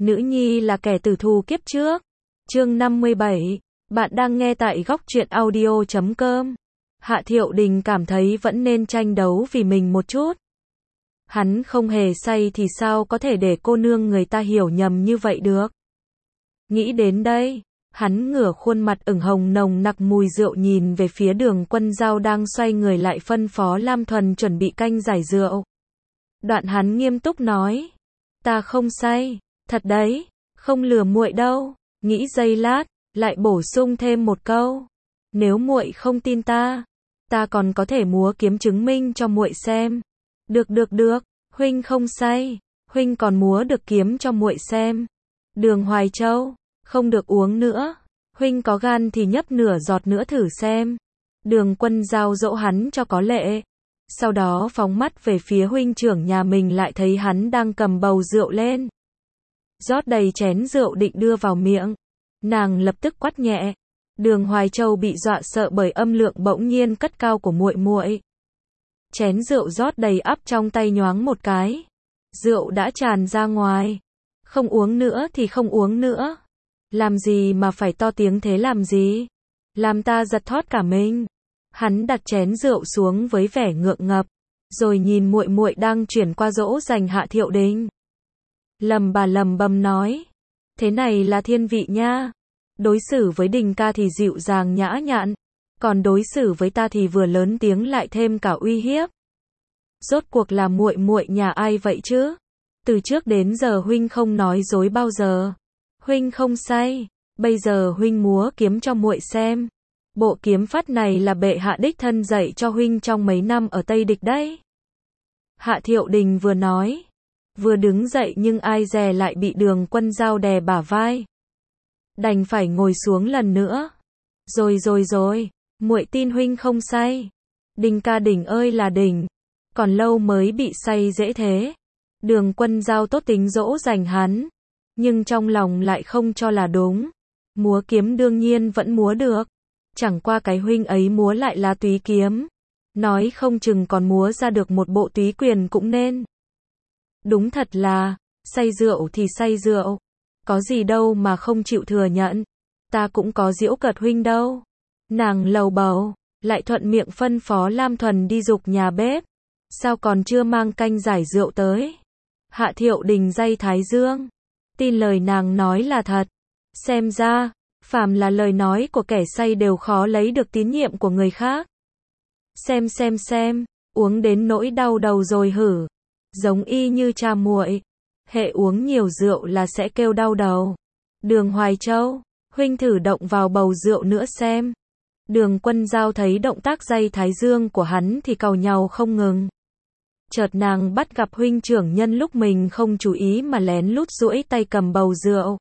Nữ nhi là kẻ tử thù kiếp trước. Chương 57. Bạn đang nghe tại góc truyện audio.com. Hạ Thiệu Đình cảm thấy vẫn nên tranh đấu vì mình một chút. Hắn không hề say thì sao có thể để cô nương người ta hiểu nhầm như vậy được. Nghĩ đến đây, hắn ngửa khuôn mặt ửng hồng nồng nặc mùi rượu nhìn về phía Đường Quân Dao đang xoay người lại phân phó Lam Thuần chuẩn bị canh giải rượu. Đoạn hắn nghiêm túc nói, ta không say, thật đấy, không lừa muội đâu. Nghĩ giây lát, lại bổ sung thêm một câu, nếu muội không tin ta còn có thể múa kiếm chứng minh cho muội xem. Được, huynh không say, huynh còn múa được kiếm cho muội xem. Đường Hoài Châu, không được uống nữa, huynh có gan thì nhấp nửa giọt nữa thử xem. Đường Quân Dao dỗ hắn cho có lệ. Sau đó phóng mắt về phía huynh trưởng nhà mình, lại thấy hắn đang cầm bầu rượu lên, rót đầy chén rượu định đưa vào miệng. Nàng lập tức quát nhẹ. Đường Hoài Châu bị dọa sợ bởi âm lượng bỗng nhiên cất cao của muội muội. Chén rượu rót đầy ắp trong tay nhoáng một cái, rượu đã tràn ra ngoài. Không uống nữa thì không uống nữa. Làm gì mà phải to tiếng thế làm gì? Làm ta giật thót cả mình. Hắn đặt chén rượu xuống với vẻ ngượng ngập, rồi nhìn muội muội đang chuyển qua dỗ dành Hạ Thiệu Đình. Lầm bầm nói, thế này là thiên vị nha. Đối xử với Đình ca thì dịu dàng nhã nhặn, còn đối xử với ta thì vừa lớn tiếng lại thêm cả uy hiếp. Rốt cuộc là muội muội nhà ai vậy chứ? Từ trước đến giờ huynh không nói dối bao giờ. Huynh không say, bây giờ huynh múa kiếm cho muội xem. Bộ kiếm pháp này là bệ hạ đích thân dạy cho huynh trong mấy năm ở Tây Địch đấy. Hạ Thiệu Đình vừa nói, vừa đứng dậy, nhưng ai dè lại bị Đường Quân Dao đè bả vai. Đành phải ngồi xuống lần nữa. Rồi, muội tin huynh không say. Đình ca đỉnh ơi là đỉnh, còn lâu mới bị say dễ thế. Đường Quân Dao tốt tính dỗ dành hắn, nhưng trong lòng lại không cho là đúng. Múa kiếm đương nhiên vẫn múa được, chẳng qua cái huynh ấy múa lại là túy kiếm, nói không chừng còn múa ra được một bộ túy quyền cũng nên. Đúng thật là, say rượu thì say rượu, có gì đâu mà không chịu thừa nhận. Ta cũng có giễu cợt huynh đâu. Nàng lầu bầu, lại thuận miệng phân phó Lam Thuần đi giục nhà bếp. Sao còn chưa mang canh giải rượu tới? Hạ Thiệu Đình day thái dương, tin lời nàng nói là thật. Xem ra, phàm là lời nói của kẻ say đều khó lấy được tín nhiệm của người khác. Xem, uống đến nỗi đau đầu rồi hử. Giống y như cha muội, hệ uống nhiều rượu là sẽ kêu đau đầu. Đường Hoài Châu, huynh thử động vào bầu rượu nữa xem. Đường Quân Dao thấy động tác day thái dương của hắn thì càu nhàu không ngừng. Chợt nàng bắt gặp huynh trưởng nhân lúc mình không chú ý mà lén lút duỗi tay cầm bầu rượu.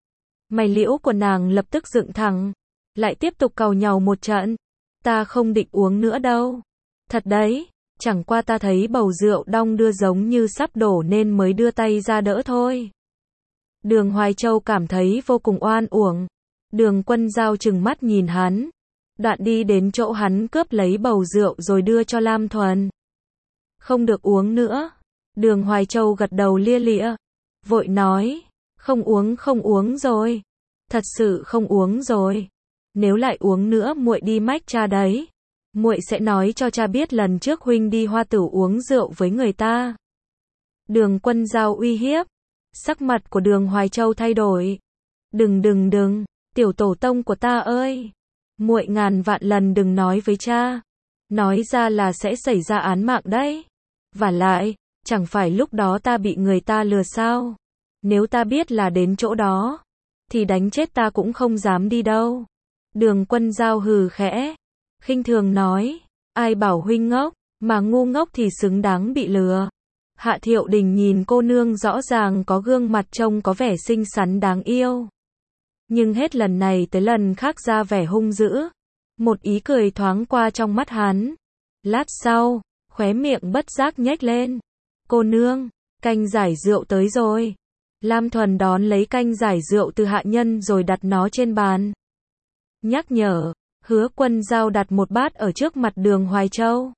Mày liễu của nàng lập tức dựng thẳng, lại tiếp tục càu nhàu một trận. Ta không định uống nữa đâu. Thật đấy, chẳng qua ta thấy bầu rượu đong đưa giống như sắp đổ nên mới đưa tay ra đỡ thôi. Đường Hoài Châu cảm thấy vô cùng oan uổng. Đường Quân Dao trừng mắt nhìn hắn, đoạn đi đến chỗ hắn cướp lấy bầu rượu rồi đưa cho Lam Thuần. Không được uống nữa. Đường Hoài Châu gật đầu lia lịa, vội nói, không uống rồi. Thật sự không uống rồi. Nếu lại uống nữa muội đi mách cha đấy. Muội sẽ nói cho cha biết lần trước huynh đi Hoa Tử uống rượu với người ta. Đường Quân Dao uy hiếp. Sắc mặt của Đường Hoài Châu thay đổi. Đừng, tiểu tổ tông của ta ơi. Muội ngàn vạn lần đừng nói với cha. Nói ra là sẽ xảy ra án mạng đấy. Vả lại, chẳng phải lúc đó ta bị người ta lừa sao? Nếu ta biết là đến chỗ đó, thì đánh chết ta cũng không dám đi đâu. Đường Quân Dao hừ khẽ, khinh thường nói, ai bảo huynh ngốc, mà ngu ngốc thì xứng đáng bị lừa. Hạ Thiệu Đình nhìn cô nương rõ ràng có gương mặt trông có vẻ xinh xắn đáng yêu, nhưng hết lần này tới lần khác ra vẻ hung dữ. Một ý cười thoáng qua trong mắt hắn. Lát sau, khóe miệng bất giác nhếch lên. Cô nương, canh giải rượu tới rồi. Lam Thuần đón lấy canh giải rượu từ hạ nhân rồi đặt nó trên bàn. Nhắc nhở, Hứa Quân Dao đặt một bát ở trước mặt Đường Hoài Châu.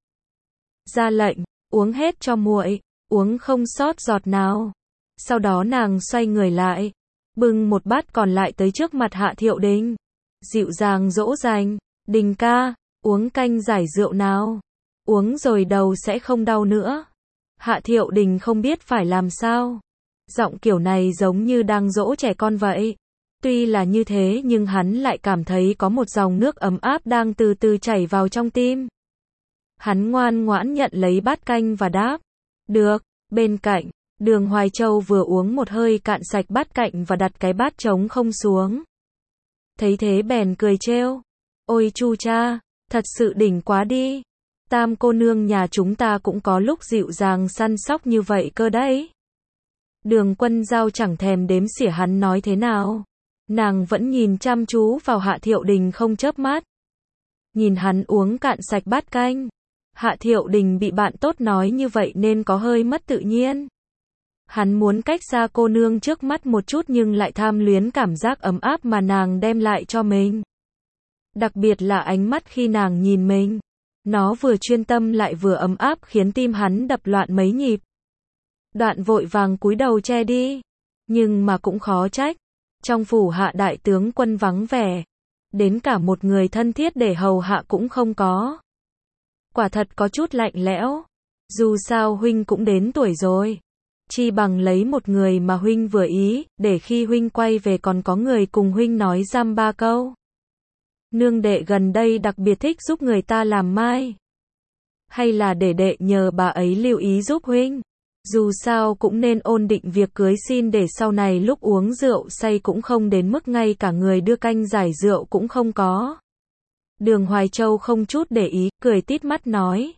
Ra lệnh, uống hết cho muội, uống không sót giọt nào. Sau đó nàng xoay người lại, bưng một bát còn lại tới trước mặt Hạ Thiệu Đình. Dịu dàng dỗ dành, Đình ca, uống canh giải rượu nào. Uống rồi đầu sẽ không đau nữa. Hạ Thiệu Đình không biết phải làm sao. Giọng kiểu này giống như đang dỗ trẻ con vậy. Tuy là như thế nhưng hắn lại cảm thấy có một dòng nước ấm áp đang từ từ chảy vào trong tim. Hắn ngoan ngoãn nhận lấy bát canh và đáp. Được. Bên cạnh, Đường Hoài Châu vừa uống một hơi cạn sạch bát cạnh và đặt cái bát trống không xuống. Thấy thế bèn cười trêu. Ôi chu cha, thật sự đỉnh quá đi. Tam cô nương nhà chúng ta cũng có lúc dịu dàng săn sóc như vậy cơ đấy. Đường Quân Giao chẳng thèm đếm xỉa hắn nói thế nào. Nàng vẫn nhìn chăm chú vào Hạ Thiệu Đình không chớp mắt. Nhìn hắn uống cạn sạch bát canh. Hạ Thiệu Đình bị bạn tốt nói như vậy nên có hơi mất tự nhiên. Hắn muốn cách xa cô nương trước mắt một chút nhưng lại tham luyến cảm giác ấm áp mà nàng đem lại cho mình. Đặc biệt là ánh mắt khi nàng nhìn mình. Nó vừa chuyên tâm lại vừa ấm áp khiến tim hắn đập loạn mấy nhịp. Đoạn vội vàng cúi đầu che đi. Nhưng mà cũng khó trách. Trong phủ Hạ đại tướng quân vắng vẻ. Đến cả một người thân thiết để hầu hạ cũng không có. Quả thật có chút lạnh lẽo. Dù sao huynh cũng đến tuổi rồi. Chi bằng lấy một người mà huynh vừa ý, để khi huynh quay về còn có người cùng huynh nói dăm ba câu. Nương đệ gần đây đặc biệt thích giúp người ta làm mai. Hay là để đệ nhờ bà ấy lưu ý giúp huynh. Dù sao cũng nên ổn định việc cưới xin để sau này lúc uống rượu say cũng không đến mức ngay cả người đưa canh giải rượu cũng không có. Đường Hoài Châu không chút để ý, cười tít mắt nói.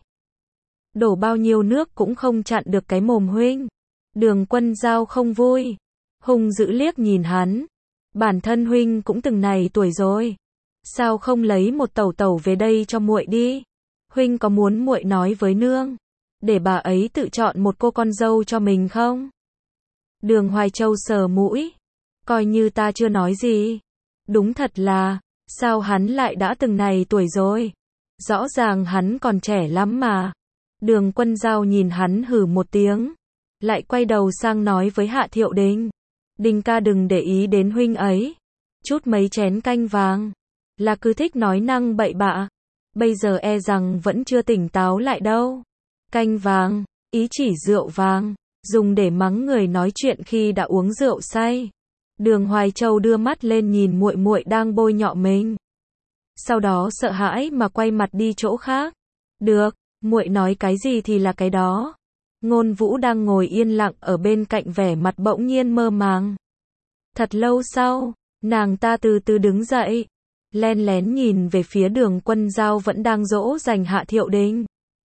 Đổ bao nhiêu nước cũng không chặn được cái mồm huynh. Đường Quân Giao không vui. Hung dữ liếc nhìn hắn. Bản thân huynh cũng từng này tuổi rồi. Sao không lấy một tẩu tẩu về đây cho muội đi? Huynh có muốn muội nói với nương, để bà ấy tự chọn một cô con dâu cho mình không? Đường Hoài Châu sờ mũi. Coi như ta chưa nói gì. Đúng thật là, sao hắn lại đã từng này tuổi rồi? Rõ ràng hắn còn trẻ lắm mà. Đường Quân Giao nhìn hắn hừ một tiếng. Lại quay đầu sang nói với Hạ Thiệu Đình. Đình ca đừng để ý đến huynh ấy. Chút mấy chén canh vàng. Là cứ thích nói năng bậy bạ. Bây giờ e rằng vẫn chưa tỉnh táo lại đâu. Canh vàng, ý chỉ rượu vàng. Dùng để mắng người nói chuyện khi đã uống rượu say. Đường Hoài Châu đưa mắt lên nhìn muội muội đang bôi nhọ mình. Sau đó sợ hãi mà quay mặt đi chỗ khác. Được, muội nói cái gì thì là cái đó. Ngôn Vũ đang ngồi yên lặng ở bên cạnh vẻ mặt bỗng nhiên mơ màng. Thật lâu sau, nàng ta từ từ đứng dậy, len lén nhìn về phía Đường Quân Giao vẫn đang dỗ dành Hạ Thiệu Đình.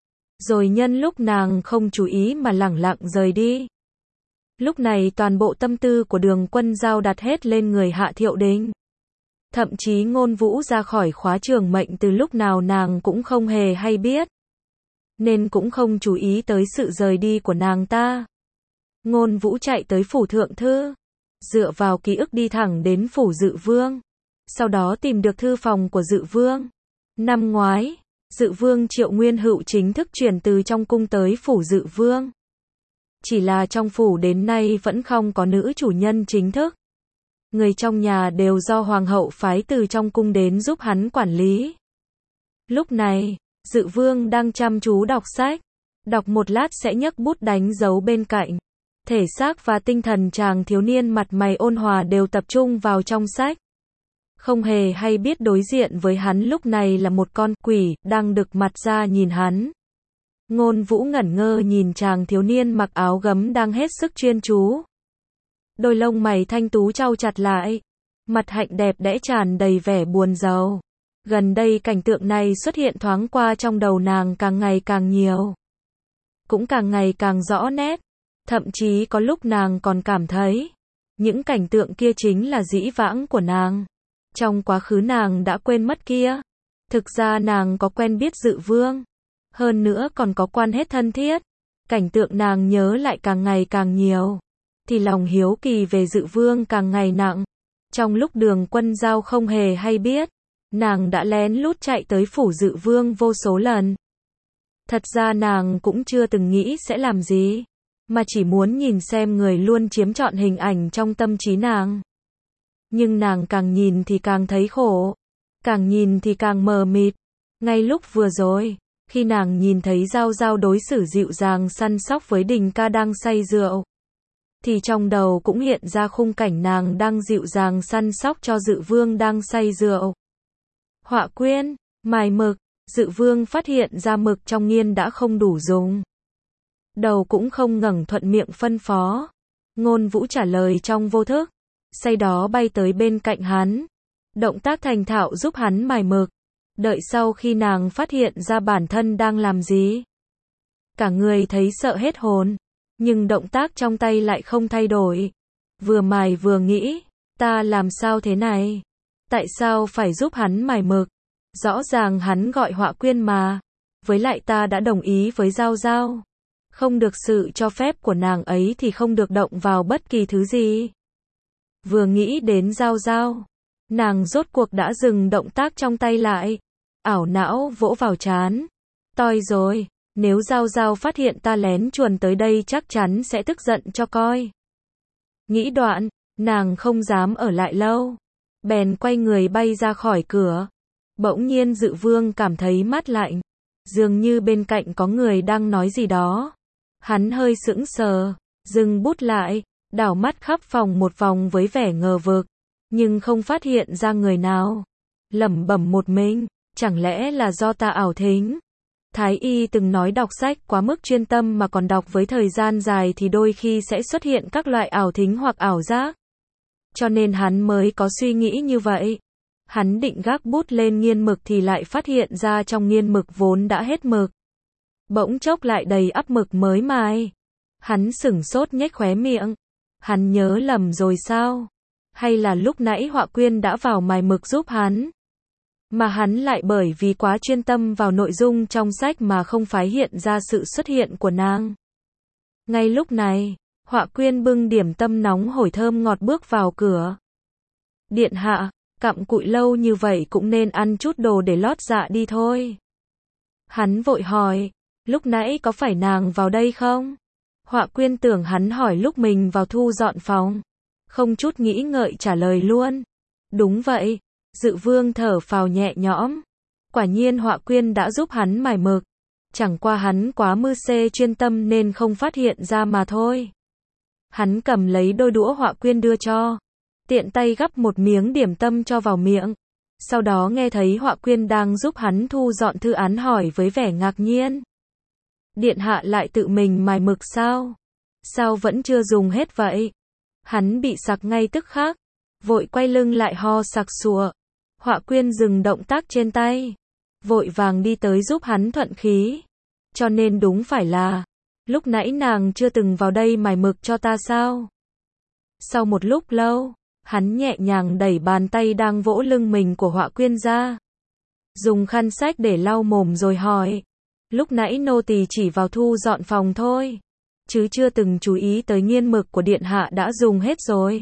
Rồi nhân lúc nàng không chú ý mà lẳng lặng rời đi. Lúc này toàn bộ tâm tư của Đường Quân Giao đặt hết lên người Hạ Thiệu Đình. Thậm chí Ngôn Vũ ra khỏi khóa trường mệnh từ lúc nào nàng cũng không hề hay biết. Nên cũng không chú ý tới sự rời đi của nàng ta. Ngôn Vũ chạy tới phủ thượng thư. Dựa vào ký ức đi thẳng đến phủ Dự Vương. Sau đó tìm được thư phòng của Dự Vương. Năm ngoái, Dự Vương Triệu Nguyên Hữu chính thức chuyển từ trong cung tới phủ Dự Vương. Chỉ là trong phủ đến nay vẫn không có nữ chủ nhân chính thức. Người trong nhà đều do hoàng hậu phái từ trong cung đến giúp hắn quản lý. Lúc này, Dự Vương đang chăm chú đọc sách. Đọc một lát sẽ nhấc bút đánh dấu bên cạnh. Thể xác và tinh thần chàng thiếu niên mặt mày ôn hòa đều tập trung vào trong sách. Không hề hay biết đối diện với hắn lúc này là một con quỷ đang đực mặt ra nhìn hắn. Ngôn Vũ ngẩn ngơ nhìn chàng thiếu niên mặc áo gấm đang hết sức chuyên chú. Đôi lông mày thanh tú chau chặt lại. Mặt hạnh đẹp đẽ tràn đầy vẻ buồn rầu. Gần đây cảnh tượng này xuất hiện thoáng qua trong đầu nàng càng ngày càng nhiều. Cũng càng ngày càng rõ nét. Thậm chí có lúc nàng còn cảm thấy những cảnh tượng kia chính là dĩ vãng của nàng. Trong quá khứ nàng đã quên mất kia. Thực ra nàng có quen biết Dự Vương. Hơn nữa còn có quan hệ thân thiết. Cảnh tượng nàng nhớ lại càng ngày càng nhiều. Thì lòng hiếu kỳ về Dự Vương càng ngày nặng. Trong lúc Đường Quân Giao không hề hay biết, nàng đã lén lút chạy tới phủ Dự Vương vô số lần. Thật ra nàng cũng chưa từng nghĩ sẽ làm gì, mà chỉ muốn nhìn xem người luôn chiếm trọn hình ảnh trong tâm trí nàng. Nhưng nàng càng nhìn thì càng thấy khổ, càng nhìn thì càng mờ mịt. Ngay lúc vừa rồi, khi nàng nhìn thấy Giao Giao đối xử dịu dàng săn sóc với Đình Ca đang say rượu, thì trong đầu cũng hiện ra khung cảnh nàng đang dịu dàng săn sóc cho Dự Vương đang say rượu. Họa quyên, mài mực, Dự Vương phát hiện ra mực trong nghiên đã không đủ dùng. Đầu cũng không ngẩng thuận miệng phân phó. Ngôn Vũ trả lời trong vô thức, sau đó bay tới bên cạnh hắn. Động tác thành thạo giúp hắn mài mực. Đợi sau khi nàng phát hiện ra bản thân đang làm gì, cả người thấy sợ hết hồn, nhưng động tác trong tay lại không thay đổi. Vừa mài vừa nghĩ, ta làm sao thế này? Tại sao phải giúp hắn mài mực? Rõ ràng hắn gọi Họa quyên mà. Với lại ta đã đồng ý với Giao Giao. Không được sự cho phép của nàng ấy thì không được động vào bất kỳ thứ gì. Vừa nghĩ đến Giao Giao, nàng rốt cuộc đã dừng động tác trong tay lại. Ảo não vỗ vào trán. Toi rồi, nếu Giao Giao phát hiện ta lén chuồn tới đây chắc chắn sẽ tức giận cho coi. Nghĩ đoạn, nàng không dám ở lại lâu. Bèn quay người bay ra khỏi cửa. Bỗng nhiên Dự Vương cảm thấy mát lạnh. Dường như bên cạnh có người đang nói gì đó. Hắn hơi sững sờ, dừng bút lại, đảo mắt khắp phòng một vòng với vẻ ngờ vực, nhưng không phát hiện ra người nào. Lẩm bẩm một mình, chẳng lẽ là do ta ảo thính? Thái y từng nói đọc sách quá mức chuyên tâm mà còn đọc với thời gian dài thì đôi khi sẽ xuất hiện các loại ảo thính hoặc ảo giác. Cho nên hắn mới có suy nghĩ như vậy. Hắn định gác bút lên nghiên mực thì lại phát hiện ra trong nghiên mực vốn đã hết mực. Bỗng chốc lại đầy ắp mực mới mài. Hắn sửng sốt nhếch khóe miệng. Hắn nhớ lầm rồi sao? Hay là lúc nãy Họa quyên đã vào mài mực giúp hắn? Mà hắn lại bởi vì quá chuyên tâm vào nội dung trong sách mà không phát hiện ra sự xuất hiện của nàng. Ngay lúc này, Họa quyên bưng điểm tâm nóng hổi thơm ngọt bước vào cửa. Điện hạ, cặm cụi lâu như vậy cũng nên ăn chút đồ để lót dạ đi thôi. Hắn vội hỏi, lúc nãy có phải nàng vào đây không? Họa quyên tưởng hắn hỏi lúc mình vào thu dọn phòng. Không chút nghĩ ngợi trả lời luôn. Đúng vậy. Dự Vương thở phào nhẹ nhõm. Quả nhiên Họa quyên đã giúp hắn mài mực. Chẳng qua hắn quá mưu xê chuyên tâm nên không phát hiện ra mà thôi. Hắn cầm lấy đôi đũa Họa quyên đưa cho. Tiện tay gắp một miếng điểm tâm cho vào miệng. Sau đó nghe thấy Họa quyên đang giúp hắn thu dọn thư án hỏi với vẻ ngạc nhiên. Điện hạ lại tự mình mài mực sao? Sao vẫn chưa dùng hết vậy? Hắn bị sặc ngay tức khắc. Vội quay lưng lại ho sặc sụa. Họa quyên dừng động tác trên tay. Vội vàng đi tới giúp hắn thuận khí. Cho nên đúng phải là, lúc nãy nàng chưa từng vào đây mài mực cho ta sao? Sau một lúc lâu, hắn nhẹ nhàng đẩy bàn tay đang vỗ lưng mình của Họa quyên ra. Dùng khăn sách để lau mồm rồi hỏi. Lúc nãy nô tỳ chỉ vào thu dọn phòng thôi. Chứ chưa từng chú ý tới nghiên mực của điện hạ đã dùng hết rồi.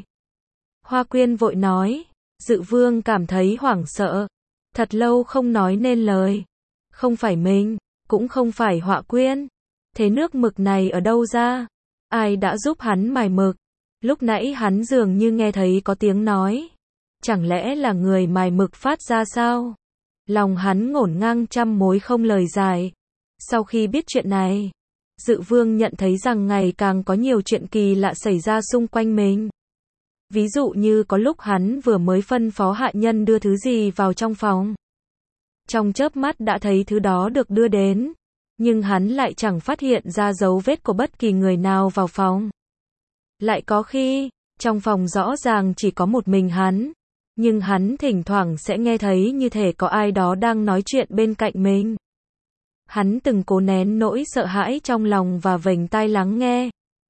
Họa quyên vội nói. Dự Vương cảm thấy hoảng sợ. Thật lâu không nói nên lời. Không phải mình, cũng không phải Họa quyên. Thế nước mực này ở đâu ra? Ai đã giúp hắn mài mực? Lúc nãy hắn dường như nghe thấy có tiếng nói. Chẳng lẽ là người mài mực phát ra sao? Lòng hắn ngổn ngang trăm mối không lời giải. Sau khi biết chuyện này, Dự Vương nhận thấy rằng ngày càng có nhiều chuyện kỳ lạ xảy ra xung quanh mình. Ví dụ như có lúc hắn vừa mới phân phó hạ nhân đưa thứ gì vào trong phòng. Trong chớp mắt đã thấy thứ đó được đưa đến. Nhưng hắn lại chẳng phát hiện ra dấu vết của bất kỳ người nào vào phòng. Lại có khi, trong phòng rõ ràng chỉ có một mình hắn. Nhưng hắn thỉnh thoảng sẽ nghe thấy như thể có ai đó đang nói chuyện bên cạnh mình. Hắn từng cố nén nỗi sợ hãi trong lòng và vểnh tai lắng nghe.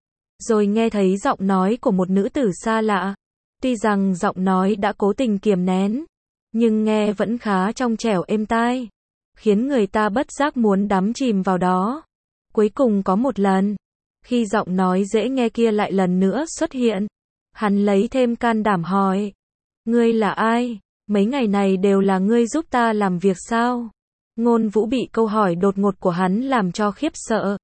Rồi nghe thấy giọng nói của một nữ tử xa lạ. Tuy rằng giọng nói đã cố tình kiềm nén, nhưng nghe vẫn khá trong trẻo êm tai, khiến người ta bất giác muốn đắm chìm vào đó. Cuối cùng có một lần, khi giọng nói dễ nghe kia lại lần nữa xuất hiện, hắn lấy thêm can đảm hỏi. Ngươi là ai? Mấy ngày này đều là ngươi giúp ta làm việc sao? Ngôn Vũ bị câu hỏi đột ngột của hắn làm cho khiếp sợ.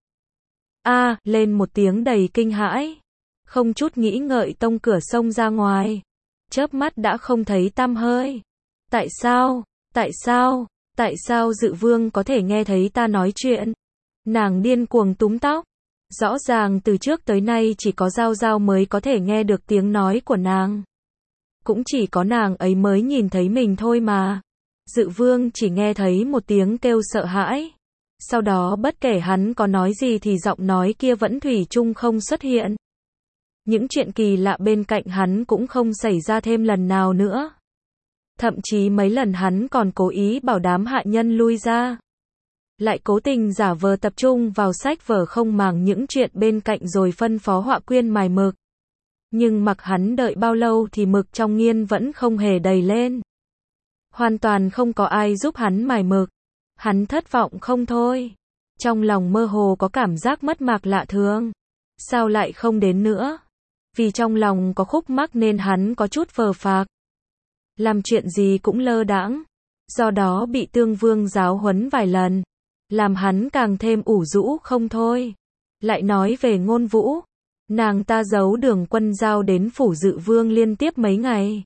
Lên một tiếng đầy kinh hãi. Không chút nghĩ ngợi tông cửa xông ra ngoài. chớp mắt đã không thấy tăm hơi. Tại sao? Tại sao? Tại sao Dự Vương có thể nghe thấy ta nói chuyện? Nàng điên cuồng túm tóc. Rõ ràng từ trước tới nay chỉ có Giao Giao mới có thể nghe được tiếng nói của nàng. Cũng chỉ có nàng ấy mới nhìn thấy mình thôi mà. Dự Vương chỉ nghe thấy một tiếng kêu sợ hãi. Sau đó bất kể hắn có nói gì thì giọng nói kia vẫn thủy chung không xuất hiện. Những chuyện kỳ lạ bên cạnh hắn cũng không xảy ra thêm lần nào nữa. Thậm chí mấy lần hắn còn cố ý bảo đám hạ nhân lui ra. Lại cố tình giả vờ tập trung vào sách vở không màng những chuyện bên cạnh rồi phân phó họa quyên mài mực. Nhưng mặc hắn đợi bao lâu thì mực trong nghiên vẫn không hề đầy lên. Hoàn toàn không có ai giúp hắn mài mực. Hắn thất vọng không thôi. Trong lòng mơ hồ có cảm giác mất mạc lạ thường. Sao lại không đến nữa? Vì trong lòng có khúc mắc nên hắn có chút phờ phạc. Làm chuyện gì cũng lơ đãng. Do đó bị Tương Vương giáo huấn vài lần. Làm hắn càng thêm ủ rũ không thôi. Lại nói về Ngôn Vũ. Nàng ta giấu Đường Quân Giao đến phủ Dự Vương liên tiếp mấy ngày.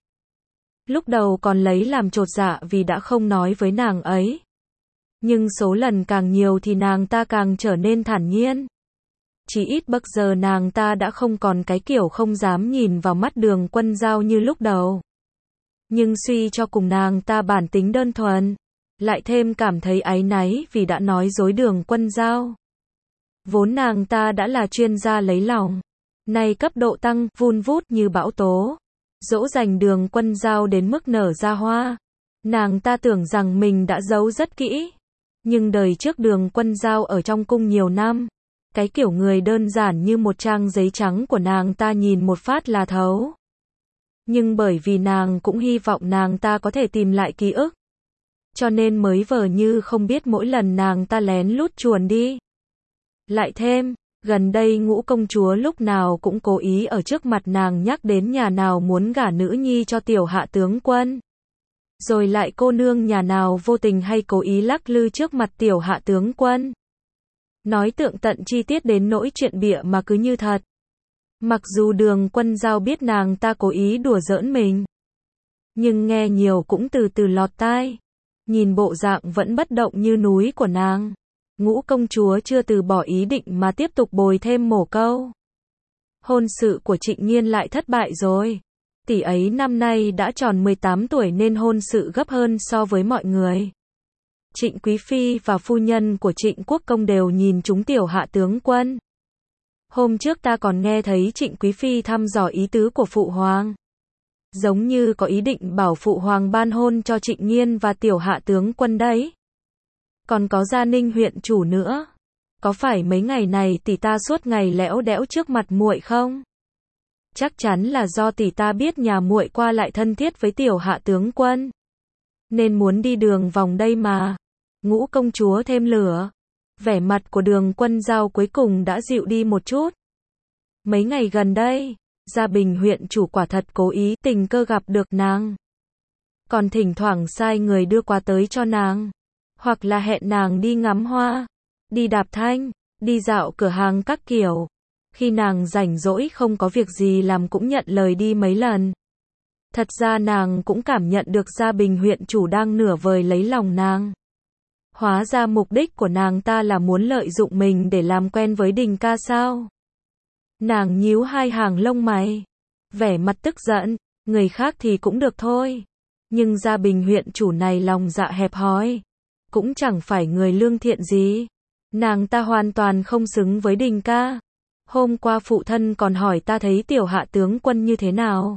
Lúc đầu còn lấy làm chột dạ vì đã không nói với nàng ấy. Nhưng số lần càng nhiều thì nàng ta càng trở nên thản nhiên. Chỉ ít bây giờ nàng ta đã không còn cái kiểu không dám nhìn vào mắt Đường Quân Giao như lúc đầu. Nhưng suy cho cùng nàng ta bản tính đơn thuần. Lại thêm cảm thấy áy náy vì đã nói dối Đường Quân Giao. Vốn nàng ta đã là chuyên gia lấy lòng. Nay cấp độ tăng, vun vút như bão tố. Dỗ dành Đường Quân Giao đến mức nở ra hoa. Nàng ta tưởng rằng mình đã giấu rất kỹ. Nhưng đời trước Đường Quân Giao ở trong cung nhiều năm. Cái kiểu người đơn giản như một trang giấy trắng của nàng ta nhìn một phát là thấu. Nhưng bởi vì nàng cũng hy vọng nàng ta có thể tìm lại ký ức. Cho nên mới vờ như không biết mỗi lần nàng ta lén lút chuồn đi. Lại thêm, gần đây Ngũ công chúa lúc nào cũng cố ý ở trước mặt nàng nhắc đến nhà nào muốn gả nữ nhi cho tiểu hạ tướng quân. Rồi lại cô nương nhà nào vô tình hay cố ý lắc lư trước mặt tiểu hạ tướng quân. Nói tường tận chi tiết đến nỗi chuyện bịa mà cứ như thật. Mặc dù Đường Quân Giao biết nàng ta cố ý đùa giỡn mình. Nhưng nghe nhiều cũng từ từ lọt tai. Nhìn bộ dạng vẫn bất động như núi của nàng. Ngũ công chúa chưa từ bỏ ý định mà tiếp tục bồi thêm mổ câu. Hôn sự của Trịnh Nghiên lại thất bại rồi. Tỷ ấy năm nay đã tròn 18 tuổi nên hôn sự gấp hơn so với mọi người. Trịnh Quý Phi và phu nhân của Trịnh Quốc Công đều nhìn chúng tiểu hạ tướng quân. Hôm trước ta còn nghe thấy Trịnh Quý Phi thăm dò ý tứ của Phụ Hoàng. Giống như có ý định bảo Phụ Hoàng ban hôn cho Trịnh Nghiên và tiểu hạ tướng quân đấy. Còn có Gia Ninh huyện chủ nữa. Có phải mấy ngày này tỷ ta suốt ngày lẽo đẽo trước mặt muội không? Chắc chắn là do tỷ ta biết nhà muội qua lại thân thiết với tiểu hạ tướng quân. Nên muốn đi đường vòng đây mà. Ngũ công chúa thêm lửa. Vẻ mặt của Đường Quân Giao cuối cùng đã dịu đi một chút. Mấy ngày gần đây, Gia Bình huyện chủ quả thật cố ý tình cờ gặp được nàng. Còn thỉnh thoảng sai người đưa quà tới cho nàng. Hoặc là hẹn nàng đi ngắm hoa, đi đạp thanh, đi dạo cửa hàng các kiểu. Khi nàng rảnh rỗi không có việc gì làm cũng nhận lời đi mấy lần. Thật ra nàng cũng cảm nhận được Gia Bình huyện chủ đang nửa vời lấy lòng nàng. Hóa ra mục đích của nàng ta là muốn lợi dụng mình để làm quen với Đình ca sao? Nàng nhíu hai hàng lông mày, vẻ mặt tức giận, người khác thì cũng được thôi. Nhưng Gia Bình huyện chủ này lòng dạ hẹp hòi, cũng chẳng phải người lương thiện gì. Nàng ta hoàn toàn không xứng với Đình ca. Hôm qua phụ thân còn hỏi ta thấy tiểu hạ tướng quân như thế nào.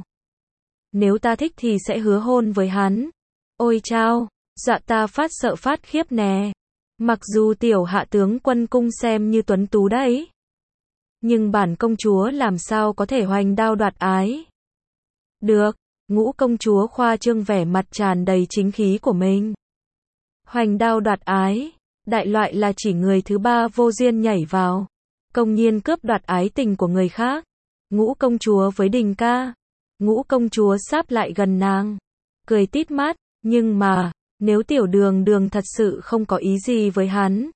Nếu ta thích thì sẽ hứa hôn với hắn. Ôi chao, dạ ta phát sợ phát khiếp nè. Mặc dù tiểu hạ tướng quân cung xem như tuấn tú đấy. Nhưng bản công chúa làm sao có thể hoành đao đoạt ái. Được, Ngũ công chúa khoa trương vẻ mặt tràn đầy chính khí của mình. Hoành đao đoạt ái, đại loại là chỉ người thứ ba vô duyên nhảy vào, công nhiên cướp đoạt ái tình của người khác. Ngũ công chúa với Đình ca. Ngũ công chúa sáp lại gần nàng, cười tít mắt, nhưng mà, nếu tiểu đường đường thật sự không có ý gì với hắn,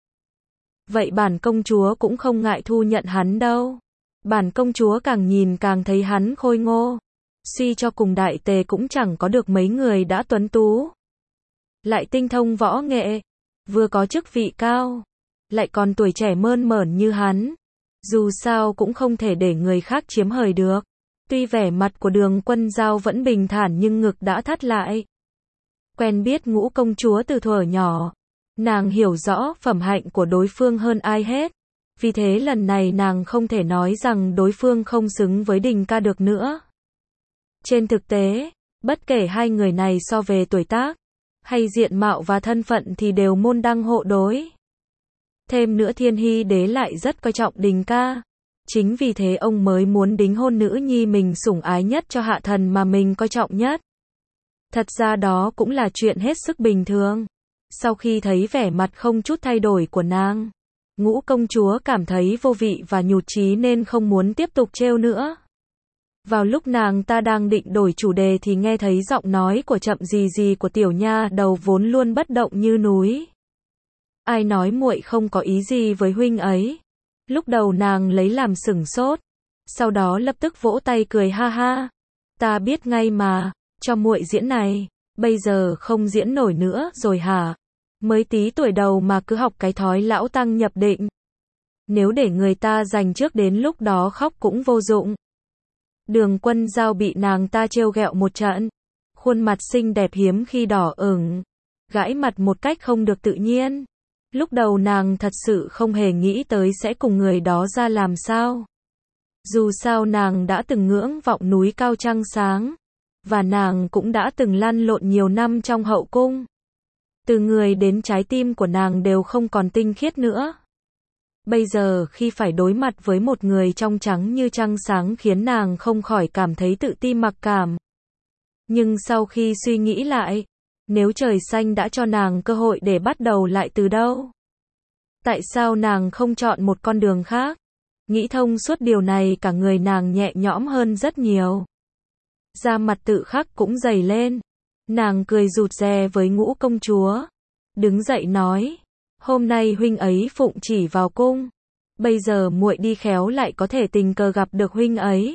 vậy bản công chúa cũng không ngại thu nhận hắn đâu. Bản công chúa càng nhìn càng thấy hắn khôi ngô, Suy cho cùng Đại Tề cũng chẳng có được mấy người đã tuấn tú, lại tinh thông võ nghệ, vừa có chức vị cao, lại còn tuổi trẻ mơn mởn như hắn. Dù sao cũng không thể để người khác chiếm hời được. Tuy vẻ mặt của Đường Quân Dao vẫn bình thản nhưng ngực đã thắt lại. Quen biết Ngũ công chúa từ thuở nhỏ, nàng hiểu rõ phẩm hạnh của đối phương hơn ai hết. Vì thế lần này nàng không thể nói rằng đối phương không xứng với Đình ca được nữa. Trên thực tế, bất kể hai người này so về tuổi tác, hay diện mạo và thân phận thì đều môn đăng hộ đối. Thêm nữa Thiên Hy đế lại rất coi trọng Đình ca. Chính vì thế ông mới muốn đính hôn nữ nhi mình sủng ái nhất cho hạ thần mà mình coi trọng nhất. Thật ra đó cũng là chuyện hết sức bình thường. Sau khi thấy vẻ mặt không chút thay đổi của nàng, Ngũ công chúa cảm thấy vô vị và nhụt chí nên không muốn tiếp tục trêu nữa. Vào lúc nàng ta đang định đổi chủ đề thì nghe thấy giọng nói của Chậm Gì Gì của tiểu nha đầu vốn luôn bất động như núi. Ai nói muội không có ý gì với huynh ấy? Lúc đầu nàng lấy làm sửng sốt, sau đó lập tức vỗ tay cười ha ha. Ta biết ngay mà, cho muội diễn này, bây giờ không diễn nổi nữa rồi hả? Mới tí tuổi đầu mà cứ học cái thói lão tăng nhập định. Nếu để người ta giành trước đến lúc đó khóc cũng vô dụng. Đường Quân Dao bị nàng ta trêu ghẹo một trận, khuôn mặt xinh đẹp hiếm khi đỏ ửng, gãi mặt một cách không được tự nhiên. Lúc đầu nàng thật sự không hề nghĩ tới sẽ cùng người đó ra làm sao. Dù sao nàng đã từng ngưỡng vọng núi cao trăng sáng, và nàng cũng đã từng lăn lộn nhiều năm trong hậu cung. Từ người đến trái tim của nàng đều không còn tinh khiết nữa. Bây giờ khi phải đối mặt với một người trong trắng như trăng sáng khiến nàng không khỏi cảm thấy tự ti mặc cảm. Nhưng sau khi suy nghĩ lại, nếu trời xanh đã cho nàng cơ hội để bắt đầu lại từ đâu? Tại sao nàng không chọn một con đường khác? Nghĩ thông suốt điều này cả người nàng nhẹ nhõm hơn rất nhiều. Da mặt tự khắc cũng dày lên. Nàng cười rụt rè với Ngũ công chúa. Đứng dậy nói, hôm nay huynh ấy phụng chỉ vào cung. Bây giờ muội đi khéo lại có thể tình cờ gặp được huynh ấy.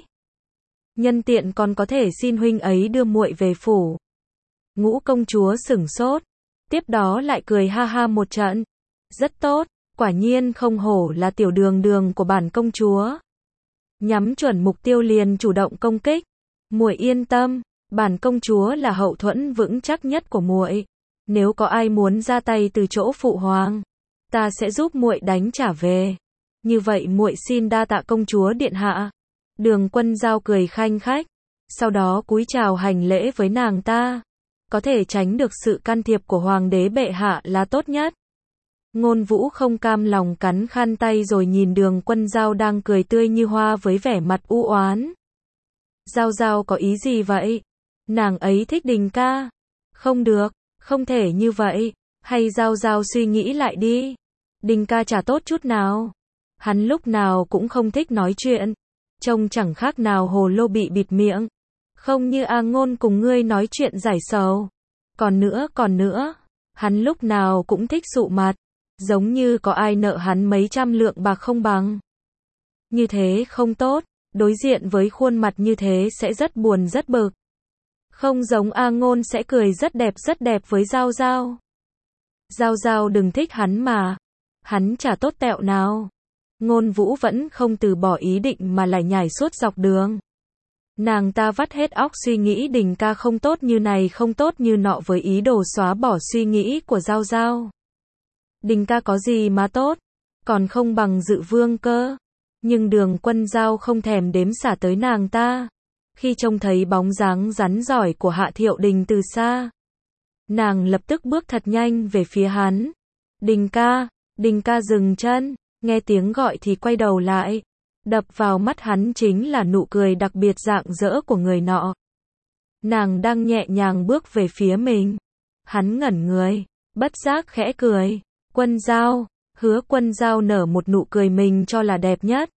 Nhân tiện còn có thể xin huynh ấy đưa muội về phủ. Ngũ công chúa sửng sốt, tiếp đó lại cười ha ha một trận. Rất tốt, quả nhiên không hổ là tiểu đường đường của bản công chúa. Nhắm chuẩn mục tiêu liền chủ động công kích. Muội yên tâm, bản công chúa là hậu thuẫn vững chắc nhất của muội. Nếu có ai muốn ra tay từ chỗ phụ hoàng, ta sẽ giúp muội đánh trả về. Như vậy muội xin đa tạ công chúa điện hạ. Đường Quân Dao cười khanh khách, sau đó cúi chào hành lễ với nàng ta. Có thể tránh được sự can thiệp của hoàng đế bệ hạ là tốt nhất. Ngôn Vũ không cam lòng cắn khăn tay rồi nhìn Đường Quân Dao đang cười tươi như hoa với vẻ mặt u oán. Dao Dao có ý gì vậy? Nàng ấy thích Đình ca. Không được, không thể như vậy. Hay Dao Dao suy nghĩ lại đi. Đình ca chả tốt chút nào. Hắn lúc nào cũng không thích nói chuyện. Trông chẳng khác nào hồ lô bị bịt miệng. Không như A Ngôn cùng ngươi nói chuyện giải sầu. Còn nữa, hắn lúc nào cũng thích sụ mặt. Giống như có ai nợ hắn mấy trăm lượng bạc không bằng. Như thế không tốt, đối diện với khuôn mặt như thế sẽ rất buồn rất bực. Không giống A Ngôn sẽ cười rất đẹp với Dao Dao. Dao Dao đừng thích hắn mà. Hắn chả tốt tẹo nào. Ngôn Vũ vẫn không từ bỏ ý định mà lại nhảy suốt dọc đường. Nàng ta vắt hết óc suy nghĩ Đình ca không tốt như này không tốt như nọ với ý đồ xóa bỏ suy nghĩ của Dao Dao. Đình ca có gì mà tốt, còn không bằng Dự Vương cơ. Nhưng Đường Quân Dao không thèm đếm xả tới nàng ta. Khi trông thấy bóng dáng rắn giỏi của Hạ Thiệu Đình từ xa, nàng lập tức bước thật nhanh về phía hắn. Đình ca dừng chân, nghe tiếng gọi thì quay đầu lại. Đập vào mắt hắn chính là nụ cười đặc biệt rạng rỡ của người nọ. Nàng đang nhẹ nhàng bước về phía mình. Hắn ngẩn người, bất giác khẽ cười. Quân Dao, Hứa Quân Dao nở một nụ cười mình cho là đẹp nhất.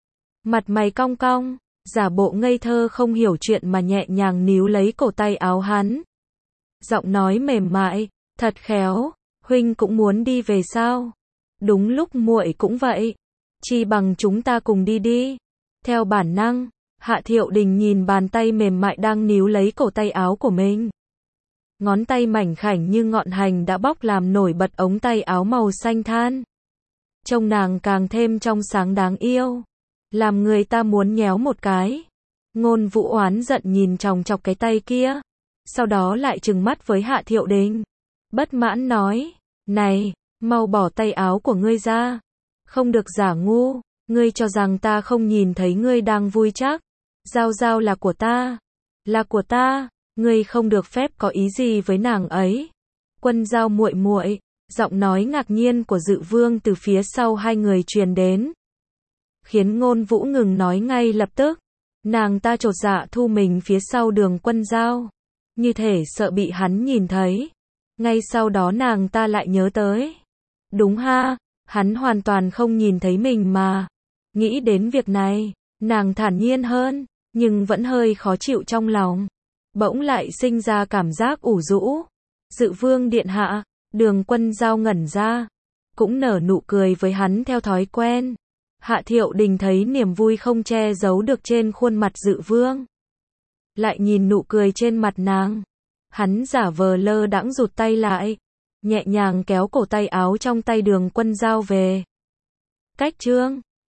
Mặt mày cong cong, giả bộ ngây thơ không hiểu chuyện mà nhẹ nhàng níu lấy cổ tay áo hắn. Giọng nói mềm mại, thật khéo, huynh cũng muốn đi về sao? Đúng lúc muội cũng vậy. Chi bằng chúng ta cùng đi đi. Theo bản năng, Hạ Thiệu Đình nhìn bàn tay mềm mại đang níu lấy cổ tay áo của mình. Ngón tay mảnh khảnh như ngọn hành đã bóc làm nổi bật ống tay áo màu xanh than. Trông nàng càng thêm trong sáng đáng yêu, làm người ta muốn nhéo một cái. Ngôn Vũ oán giận nhìn chòng chọc cái tay kia, sau đó lại trừng mắt với Hạ Thiệu Đình. Bất mãn nói, này, mau bỏ tay áo của ngươi ra. Không được giả ngu, ngươi cho rằng ta không nhìn thấy ngươi đang vui chắc. Giao Giao là của ta. Là của ta, ngươi không được phép có ý gì với nàng ấy. Quân Giao muội muội, giọng nói ngạc nhiên của Dự Vương từ phía sau hai người truyền đến. Khiến Ngôn Vũ ngừng nói ngay lập tức. Nàng ta chột dạ thu mình phía sau Đường Quân Giao, như thể sợ bị hắn nhìn thấy. Ngay sau đó nàng ta lại nhớ tới. Đúng ha, hắn hoàn toàn không nhìn thấy mình mà. Nghĩ đến việc này, nàng thản nhiên hơn, nhưng vẫn hơi khó chịu trong lòng. Bỗng lại sinh ra cảm giác ủ rũ. Dự Vương điện hạ, Đường Quân Giao ngẩn ra, cũng nở nụ cười với hắn theo thói quen. Hạ Thiệu Đình thấy niềm vui không che giấu được trên khuôn mặt Dự Vương. Lại nhìn nụ cười trên mặt nàng. Hắn giả vờ lơ đãng rụt tay lại, nhẹ nhàng kéo cổ tay áo trong tay Đường Quân Giao về. Cách chương